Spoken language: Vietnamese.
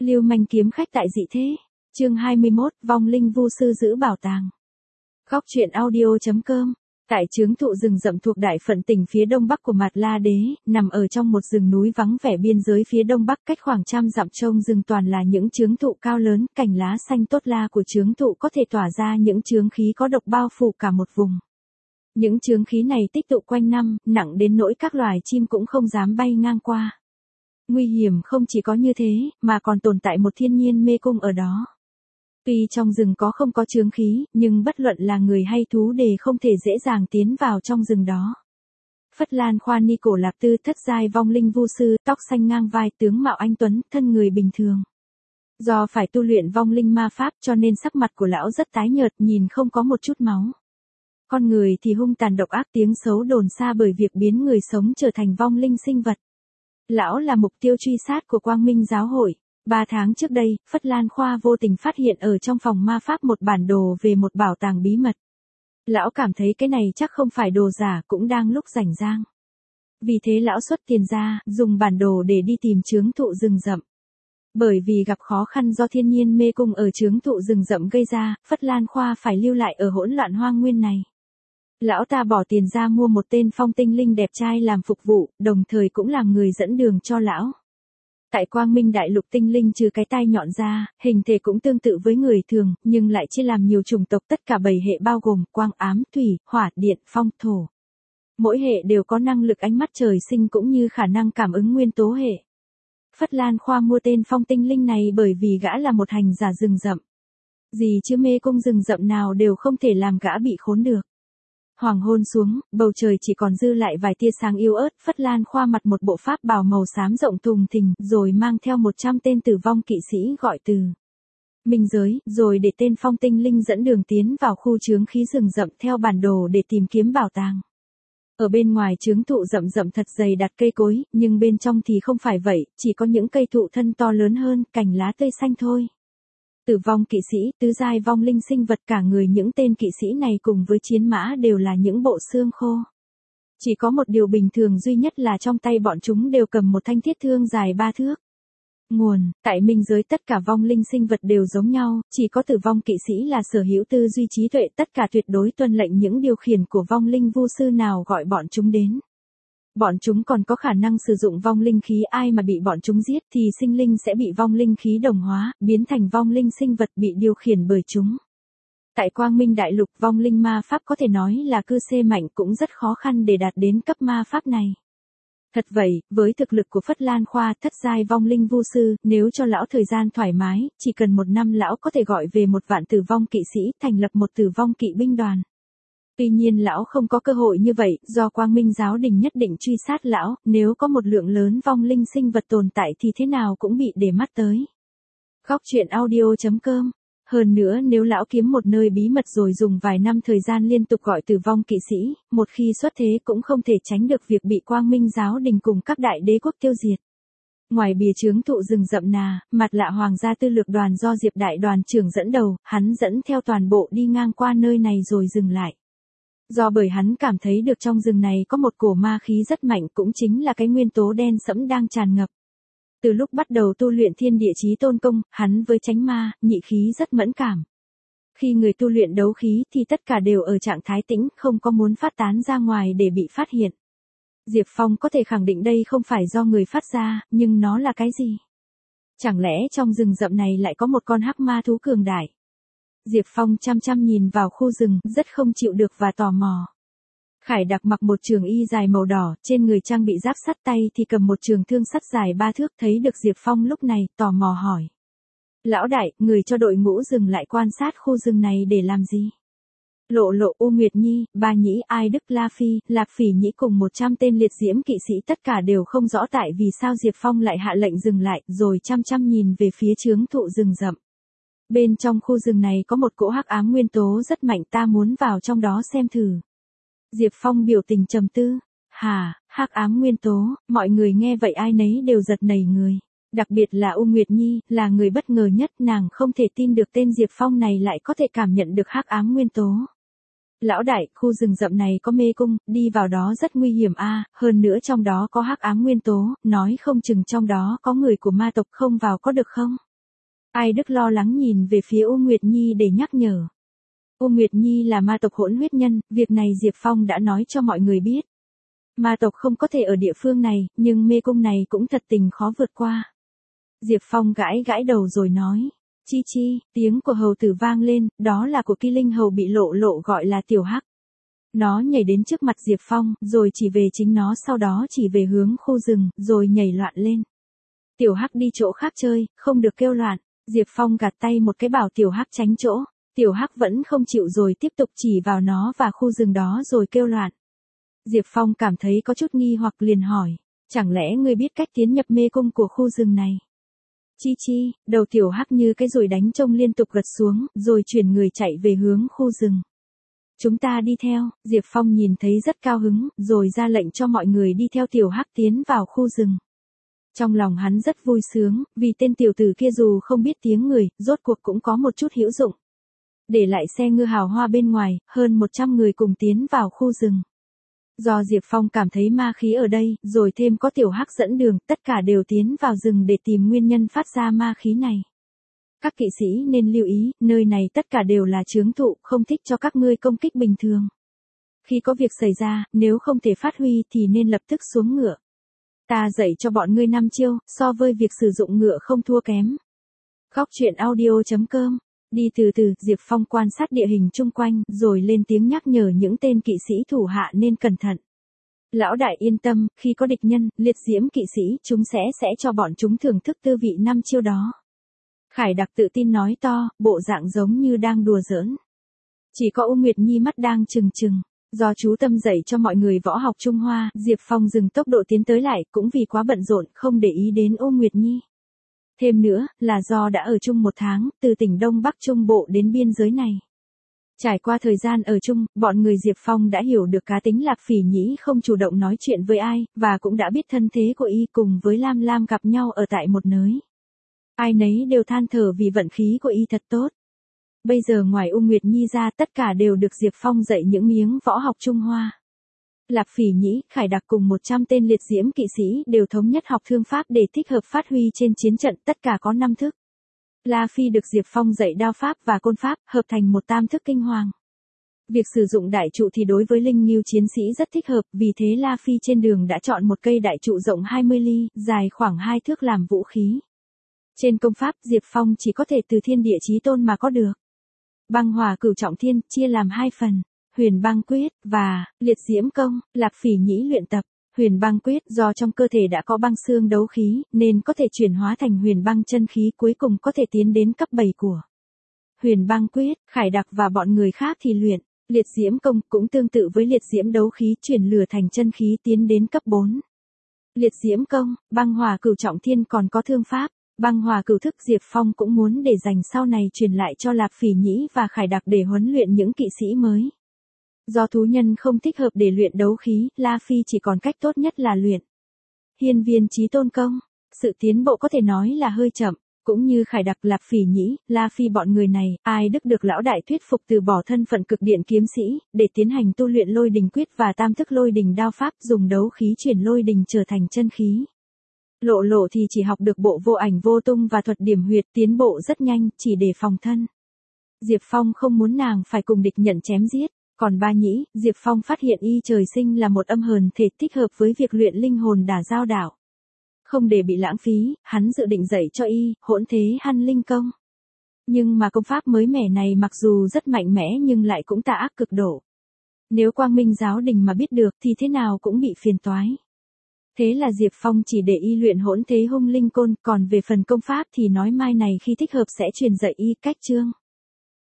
Lưu manh kiếm khách tại dị thế. Chương 21, vong linh vu sư giữ bảo tàng. Góc truyện audio.com. Tại chướng thụ rừng rậm thuộc đại phận tỉnh phía đông bắc của Mạt La Đế, nằm ở trong một rừng núi vắng vẻ biên giới phía đông bắc cách khoảng 100 dặm trông rừng toàn là những chướng thụ cao lớn, cành lá xanh tốt la của chướng thụ có thể tỏa ra những chướng khí có độc bao phủ cả một vùng. Những chướng khí này tích tụ quanh năm, nặng đến nỗi các loài chim cũng không dám bay ngang qua. Nguy hiểm không chỉ có như thế, mà còn tồn tại một thiên nhiên mê cung ở đó. Tuy trong rừng không có chướng khí, nhưng bất luận là người hay thú đều không thể dễ dàng tiến vào trong rừng đó. Phất Lan Khoa Ni Cổ Lạp Tư thất giai vong linh vu sư, tóc xanh ngang vai, tướng mạo anh tuấn, thân người bình thường. Do phải tu luyện vong linh ma pháp cho nên sắc mặt của lão rất tái nhợt, nhìn không có một chút máu. Con người thì hung tàn độc ác, tiếng xấu đồn xa bởi việc biến người sống trở thành vong linh sinh vật. Lão là mục tiêu truy sát của Quang Minh giáo hội. 3 tháng trước đây, Phất Lan Khoa vô tình phát hiện ở trong phòng ma pháp một bản đồ về một bảo tàng bí mật. Lão cảm thấy cái này chắc không phải đồ giả, cũng đang lúc rảnh rang. Vì thế lão xuất tiền ra, dùng bản đồ để đi tìm chướng thụ rừng rậm. Bởi vì gặp khó khăn do thiên nhiên mê cung ở chướng thụ rừng rậm gây ra, Phất Lan Khoa phải lưu lại ở hỗn loạn hoang nguyên này. Lão ta bỏ tiền ra mua một tên phong tinh linh đẹp trai làm phục vụ, đồng thời cũng làm người dẫn đường cho lão. Tại Quang Minh Đại Lục tinh linh trừ cái tai nhọn ra, hình thể cũng tương tự với người thường, nhưng lại chia làm nhiều chủng tộc, tất cả 7 hệ bao gồm quang ám, thủy, hỏa, điện, phong, thổ. Mỗi hệ đều có năng lực ánh mắt trời sinh cũng như khả năng cảm ứng nguyên tố hệ. Phất Lan Khoa mua tên phong tinh linh này bởi vì gã là một hành giả rừng rậm. Gì chứ mê cung rừng rậm nào đều không thể làm gã bị khốn được. Hoàng hôn xuống, bầu trời chỉ còn dư lại vài tia sáng yếu ớt, Phất Lan Khoa mặc một bộ pháp bào màu xám rộng thùng thình, rồi mang theo 100 tên tử vong kỵ sĩ gọi từ minh giới, rồi để tên phong tinh linh dẫn đường tiến vào khu chướng khí rừng rậm theo bản đồ để tìm kiếm bảo tàng. Ở bên ngoài chướng thụ rậm rậm thật dày đặt cây cối, nhưng bên trong thì không phải vậy, chỉ có những cây thụ thân to lớn hơn, cành lá tươi xanh thôi. Tử vong kỵ sĩ, tứ giai vong linh sinh vật, cả người những tên kỵ sĩ này cùng với chiến mã đều là những bộ xương khô. Chỉ có một điều bình thường duy nhất là trong tay bọn chúng đều cầm một thanh thiết thương dài 3 thước. Nguồn, tại minh giới tất cả vong linh sinh vật đều giống nhau, chỉ có tử vong kỵ sĩ là sở hữu tư duy trí tuệ, tất cả tuyệt đối tuân lệnh những điều khiển của vong linh vu sư nào gọi bọn chúng đến. Bọn chúng còn có khả năng sử dụng vong linh khí, ai mà bị bọn chúng giết thì sinh linh sẽ bị vong linh khí đồng hóa, biến thành vong linh sinh vật bị điều khiển bởi chúng. Tại Quang Minh Đại Lục, vong linh ma pháp có thể nói là cư xê mạnh, cũng rất khó khăn để đạt đến cấp ma pháp này. Thật vậy, với thực lực của Phất Lan Khoa thất giai vong linh vu sư, nếu cho lão thời gian thoải mái, chỉ cần 1 năm lão có thể gọi về 1 vạn tử vong kỵ sĩ, thành lập một tử vong kỵ binh đoàn. Tuy nhiên lão không có cơ hội như vậy, do Quang Minh giáo đình nhất định truy sát lão, nếu có một lượng lớn vong linh sinh vật tồn tại thì thế nào cũng bị để mắt tới. Góc truyện audio.com. Hơn nữa nếu lão kiếm một nơi bí mật rồi dùng vài năm thời gian liên tục gọi tử vong kỵ sĩ, một khi xuất thế cũng không thể tránh được việc bị Quang Minh giáo đình cùng các đại đế quốc tiêu diệt. Ngoài bìa chướng thụ rừng rậm nà, Mặt Lạ Hoàng gia tư lược đoàn do Diệp đại đoàn trưởng dẫn đầu, hắn dẫn theo toàn bộ đi ngang qua nơi này rồi dừng lại. Do bởi hắn cảm thấy được trong rừng này có một cổ ma khí rất mạnh, cũng chính là cái nguyên tố đen sẫm đang tràn ngập. Từ lúc bắt đầu tu luyện thiên địa chí tôn công, hắn với chánh ma, nhị khí rất mẫn cảm. Khi người tu luyện đấu khí thì tất cả đều ở trạng thái tĩnh, không có muốn phát tán ra ngoài để bị phát hiện. Diệp Phong có thể khẳng định đây không phải do người phát ra, nhưng nó là cái gì? Chẳng lẽ trong rừng rậm này lại có một con hắc ma thú cường đại? Diệp Phong chăm chăm nhìn vào khu rừng, rất không chịu được và tò mò. Khải Đặc mặc một trường y dài màu đỏ, trên người trang bị giáp sắt, tay thì cầm một trường thương sắt dài 3 thước, thấy được Diệp Phong lúc này, tò mò hỏi. Lão đại, người cho đội ngũ dừng lại quan sát khu rừng này để làm gì? Lộ Lộ, U Nguyệt Nhi, Ba Nhĩ, Ai Đức, La Phi, Lạp Phỉ Nhĩ cùng 100 tên liệt diễm kỵ sĩ tất cả đều không rõ tại vì sao Diệp Phong lại hạ lệnh dừng lại, rồi chăm chăm nhìn về phía chướng thụ rừng rậm. Bên trong khu rừng này có một cỗ hắc ám nguyên tố rất mạnh, ta muốn vào trong đó xem thử. Diệp Phong biểu tình trầm tư. Hả, hắc ám nguyên tố, mọi người nghe vậy ai nấy đều giật nảy người. Đặc biệt là U Nguyệt Nhi, là người bất ngờ nhất, nàng không thể tin được tên Diệp Phong này lại có thể cảm nhận được hắc ám nguyên tố. Lão đại, khu rừng rậm này có mê cung, đi vào đó rất nguy hiểm a, hơn nữa trong đó có hắc ám nguyên tố, nói không chừng trong đó có người của ma tộc, không vào có được không? Ai Đức lo lắng nhìn về phía U Nguyệt Nhi để nhắc nhở. U Nguyệt Nhi là ma tộc hỗn huyết nhân, việc này Diệp Phong đã nói cho mọi người biết. Ma tộc không có thể ở địa phương này, nhưng mê cung này cũng thật tình khó vượt qua. Diệp Phong gãi gãi đầu rồi nói. Chi chi, tiếng của hầu tử vang lên, đó là của Kỳ Linh hầu bị lộ lộ gọi là Tiểu Hắc. Nó nhảy đến trước mặt Diệp Phong, rồi chỉ về chính nó, sau đó chỉ về hướng khu rừng, rồi nhảy loạn lên. Tiểu Hắc đi chỗ khác chơi, không được kêu loạn. Diệp Phong gạt tay một cái bảo Tiểu Hắc tránh chỗ. Tiểu Hắc vẫn không chịu rồi tiếp tục chỉ vào nó và khu rừng đó rồi kêu loạn. Diệp Phong cảm thấy có chút nghi hoặc liền hỏi. Chẳng lẽ ngươi biết cách tiến nhập mê cung của khu rừng này? Chi chi, đầu Tiểu Hắc như cái dùi đánh trông liên tục gật xuống, rồi chuyển người chạy về hướng khu rừng. Chúng ta đi theo, Diệp Phong nhìn thấy rất cao hứng, rồi ra lệnh cho mọi người đi theo Tiểu Hắc tiến vào khu rừng. Trong lòng hắn rất vui sướng, vì tên tiểu tử kia dù không biết tiếng người, rốt cuộc cũng có một chút hữu dụng. Để lại xe ngựa hào hoa bên ngoài, hơn 100 người cùng tiến vào khu rừng. Do Diệp Phong cảm thấy ma khí ở đây, rồi thêm có Tiểu Hắc dẫn đường, tất cả đều tiến vào rừng để tìm nguyên nhân phát ra ma khí này. Các kỵ sĩ nên lưu ý, nơi này tất cả đều là chướng thụ, không thích cho các ngươi công kích bình thường. Khi có việc xảy ra, nếu không thể phát huy thì nên lập tức xuống ngựa. Ta dạy cho bọn ngươi 5 chiêu, so với việc sử dụng ngựa không thua kém. Góc truyện audio.com. Đi từ từ, Diệp Phong quan sát địa hình chung quanh, rồi lên tiếng nhắc nhở những tên kỵ sĩ thủ hạ nên cẩn thận. Lão đại yên tâm, khi có địch nhân, liệt diễm kỵ sĩ, chúng sẽ cho bọn chúng thưởng thức tư vị 5 chiêu đó. Khải Đặc tự tin nói to, bộ dạng giống như đang đùa giỡn. Chỉ có U Nguyệt Nhi mắt đang trừng trừng. Do chú tâm dạy cho mọi người võ học Trung Hoa, Diệp Phong dừng tốc độ tiến tới lại, cũng vì quá bận rộn, không để ý đến U Nguyệt Nhi. Thêm nữa, là do đã ở chung 1 tháng, từ tỉnh Đông Bắc Trung Bộ đến biên giới này. Trải qua thời gian ở chung, bọn người Diệp Phong đã hiểu được cá tính Lạc Phỉ Nhĩ không chủ động nói chuyện với ai, và cũng đã biết thân thế của y cùng với Lam Lam gặp nhau ở tại một nơi. Ai nấy đều than thở vì vận khí của y thật tốt. Bây giờ ngoài U Nguyệt Nhi ra, tất cả đều được Diệp Phong dạy những miếng võ học Trung Hoa. Lạc Phỉ Nhĩ, Khải Đặc cùng 100 tên liệt diễm kỵ sĩ đều thống nhất học thương pháp để thích hợp phát huy trên chiến trận, tất cả có 5 thức. La Phi được Diệp Phong dạy đao pháp và côn pháp, hợp thành một tam thức kinh hoàng. Việc sử dụng đại trụ thì đối với linh ngưu chiến sĩ rất thích hợp, vì thế La Phi trên đường đã chọn một cây đại trụ rộng 20 ly, dài khoảng 2 thước làm vũ khí. Trên công pháp, Diệp Phong chỉ có thể từ Thiên Địa Chí Tôn mà có được. Băng Hỏa Cửu Trọng Thiên chia làm 2 phần, Huyền Băng Quyết và Liệt Diễm Công. Lạc Phỉ Nhĩ luyện tập Huyền Băng Quyết, do trong cơ thể đã có băng xương đấu khí, nên có thể chuyển hóa thành huyền băng chân khí, cuối cùng có thể tiến đến cấp 7 của Huyền Băng Quyết. Khải Đặc và bọn người khác thì luyện Liệt Diễm Công, cũng tương tự với Liệt Diễm đấu khí, chuyển lửa thành chân khí tiến đến cấp 4. Liệt Diễm Công, Băng Hỏa Cửu Trọng Thiên còn có thương pháp. Băng Hỏa Cửu Thức Diệp Phong cũng muốn để dành sau này truyền lại cho Lạc Phỉ Nhĩ và Khải Đặc để huấn luyện những kỵ sĩ mới. Do thú nhân không thích hợp để luyện đấu khí, La Phi chỉ còn cách tốt nhất là luyện Hiên Viên Chí Tôn Công. Sự tiến bộ có thể nói là hơi chậm, cũng như Khải Đặc, Lạc Phỉ Nhĩ, La Phi bọn người này, Ai Đức được lão đại thuyết phục từ bỏ thân phận cực điện kiếm sĩ, để tiến hành tu luyện Lôi Đình Quyết và tam thức Lôi Đình đao pháp, dùng đấu khí chuyển lôi đình trở thành chân khí. Lộ lộ thì chỉ học được bộ vô ảnh vô tung và thuật điểm huyệt, tiến bộ rất nhanh, chỉ để phòng thân. Diệp Phong không muốn nàng phải cùng địch nhận chém giết. Còn Ba Nhĩ, Diệp Phong phát hiện y trời sinh là một âm hồn thể thích hợp với việc luyện linh hồn đả giao đạo. Không để bị lãng phí, hắn dự định dạy cho y Hỗn Thế Hăn Linh Công. Nhưng mà công pháp mới mẻ này mặc dù rất mạnh mẽ nhưng lại cũng tà ác cực độ. Nếu Quang Minh giáo đình mà biết được thì thế nào cũng bị phiền toái. Thế là Diệp Phong chỉ để y luyện Hỗn Thế Hung Linh Côn, còn về phần công pháp thì nói mai này khi thích hợp sẽ truyền dạy y cách chương.